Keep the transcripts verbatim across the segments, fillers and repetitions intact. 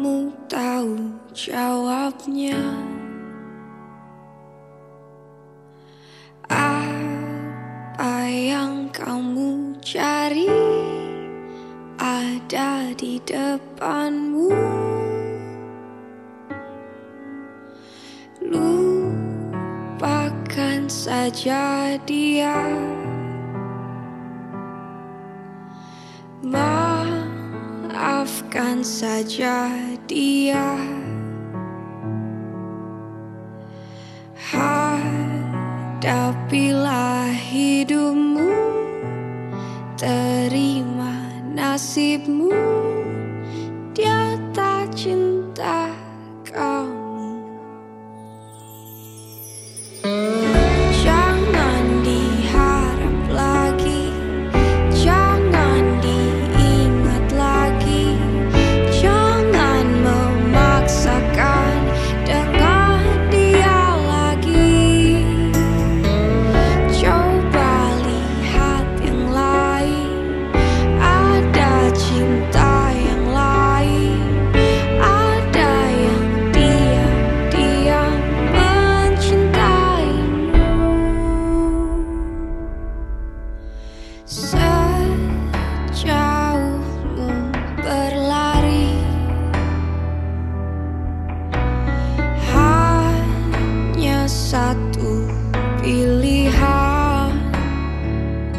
kamu tahu jawabnya. Apa yang kamu cari ada di depanmu. Lupakan saja dia. Maafkan saja dia. Hadapilah hidupmu, terima nasibmu. Dia tak cinta kamu. Jangan diharap lagi, jangan diingat lagi, jangan memaksakan dengan dia lagi. Coba lihat yang lain, ada cinta yang lain, ada yang diam-diam mencintaimu. Sejauhmu berlari, hanya satu pilihan.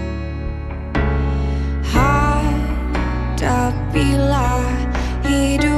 Hadapilah hidup.